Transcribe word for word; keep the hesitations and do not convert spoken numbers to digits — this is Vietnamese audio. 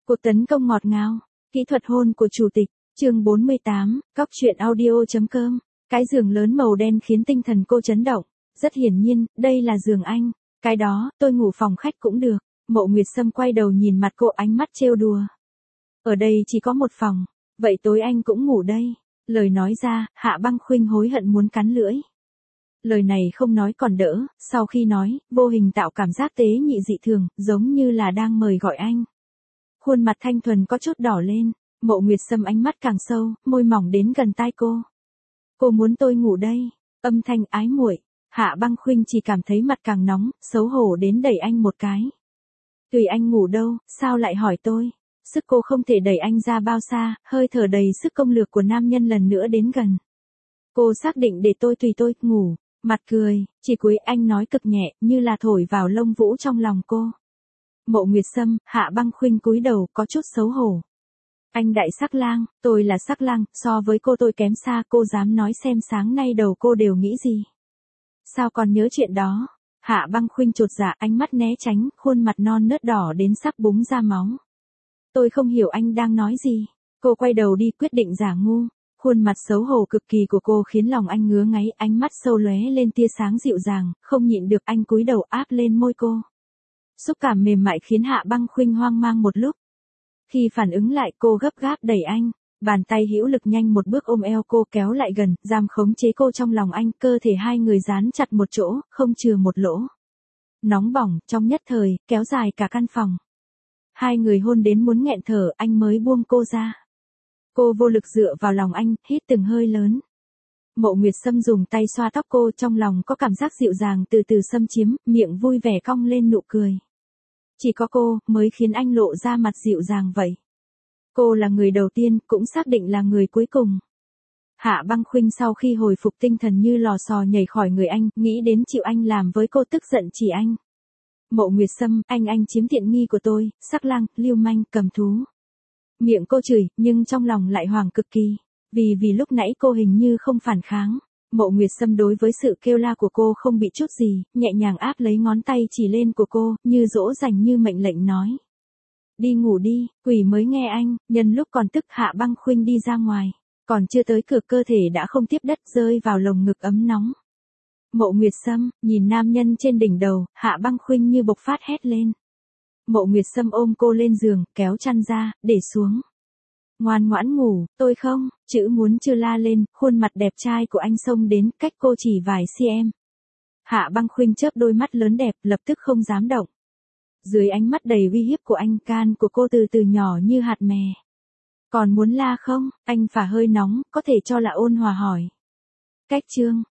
Cuộc tấn công ngọt ngào, kỹ thuật hôn của chủ tịch, chương bốn mươi tám, cóc truyện audio.com. Cái giường lớn màu đen khiến tinh thần cô chấn động. Rất hiển nhiên, đây là giường anh. Cái đó, tôi ngủ phòng khách cũng được. Mộ Nguyệt Sâm quay đầu nhìn mặt cô, ánh mắt trêu đùa. Ở đây chỉ có một phòng, vậy tối anh cũng ngủ đây. Lời nói ra, Hạ Băng Khuynh hối hận muốn cắn lưỡi. Lời này không nói còn đỡ, sau khi nói, vô hình tạo cảm giác tế nhị dị thường, giống như là đang mời gọi anh. Khuôn mặt thanh thuần có chút đỏ lên, Mộ Nguyệt Sâm ánh mắt càng sâu, môi mỏng đến gần tai cô. Cô muốn tôi ngủ đây, âm thanh ái muội. Hạ Băng Khuynh chỉ cảm thấy mặt càng nóng, xấu hổ đến đẩy anh một cái. Tùy anh ngủ đâu, sao lại hỏi tôi? Sức cô không thể đẩy anh ra bao xa, hơi thở đầy sức công lược của nam nhân lần nữa đến gần. Cô xác định để tôi tùy tôi ngủ, mặt cười, chỉ cuối anh nói cực nhẹ, như là thổi vào lông vũ trong lòng cô. Mộ Nguyệt Sâm, Hạ Băng Khuynh cúi đầu có chút xấu hổ. Anh đại sắc lang, tôi là sắc lang, so với cô tôi kém xa, cô dám nói xem sáng nay đầu cô đều nghĩ gì? Sao còn nhớ chuyện đó? Hạ Băng Khuynh chột dạ, ánh mắt né tránh, khuôn mặt non nớt đỏ đến sắc búng ra máu. Tôi không hiểu anh đang nói gì. Cô quay đầu đi, quyết định giả ngu. Khuôn mặt xấu hổ cực kỳ của cô khiến lòng anh ngứa ngáy, ánh mắt sâu lóe lên tia sáng dịu dàng, không nhịn được anh cúi đầu áp lên môi cô. Xúc cảm mềm mại khiến Hạ Băng Khuynh hoang mang một lúc. Khi phản ứng lại, cô gấp gáp đẩy anh, bàn tay hữu lực nhanh một bước ôm eo cô kéo lại gần, giam khống chế cô trong lòng anh, cơ thể hai người dán chặt một chỗ, không chừa một lỗ. Nóng bỏng, trong nhất thời, kéo dài cả căn phòng. Hai người hôn đến muốn nghẹn thở, anh mới buông cô ra. Cô vô lực dựa vào lòng anh, hít từng hơi lớn. Mộ Nguyệt Sâm dùng tay xoa tóc cô, trong lòng có cảm giác dịu dàng từ từ xâm chiếm, miệng vui vẻ cong lên nụ cười. Chỉ có cô, mới khiến anh lộ ra mặt dịu dàng vậy. Cô là người đầu tiên, cũng xác định là người cuối cùng. Hạ Băng Khuynh sau khi hồi phục tinh thần như lò xò nhảy khỏi người anh, nghĩ đến chịu anh làm với cô, tức giận chỉ anh. Mộ Nguyệt Sâm, anh anh chiếm tiện nghi của tôi, sắc lang, lưu manh, cầm thú. Miệng cô chửi, nhưng trong lòng lại hoảng cực kỳ. Vì vì lúc nãy cô hình như không phản kháng. Mộ Nguyệt Sâm đối với sự kêu la của cô không bị chút gì, nhẹ nhàng áp lấy ngón tay chỉ lên của cô, như dỗ dành như mệnh lệnh nói. Đi ngủ đi, quỷ mới nghe anh, nhân lúc còn tức Hạ Băng Khuynh đi ra ngoài. Còn chưa tới cửa cơ thể đã không tiếp đất, rơi vào lồng ngực ấm nóng. Mộ Nguyệt Sâm, nhìn nam nhân trên đỉnh đầu, Hạ Băng Khuynh như bộc phát hét lên. Mộ Nguyệt Sâm ôm cô lên giường, kéo chăn ra, để xuống. Ngoan ngoãn ngủ, tôi không, chữ muốn chưa la lên, khuôn mặt đẹp trai của anh xông đến, cách cô chỉ vài cm. Hạ Băng Khuynh chớp đôi mắt lớn đẹp, lập tức không dám động. Dưới ánh mắt đầy uy hiếp của anh, can của cô từ từ nhỏ như hạt mè. Còn muốn la không? Anh phả hơi nóng, có thể cho là ôn hòa hỏi. Cách chương,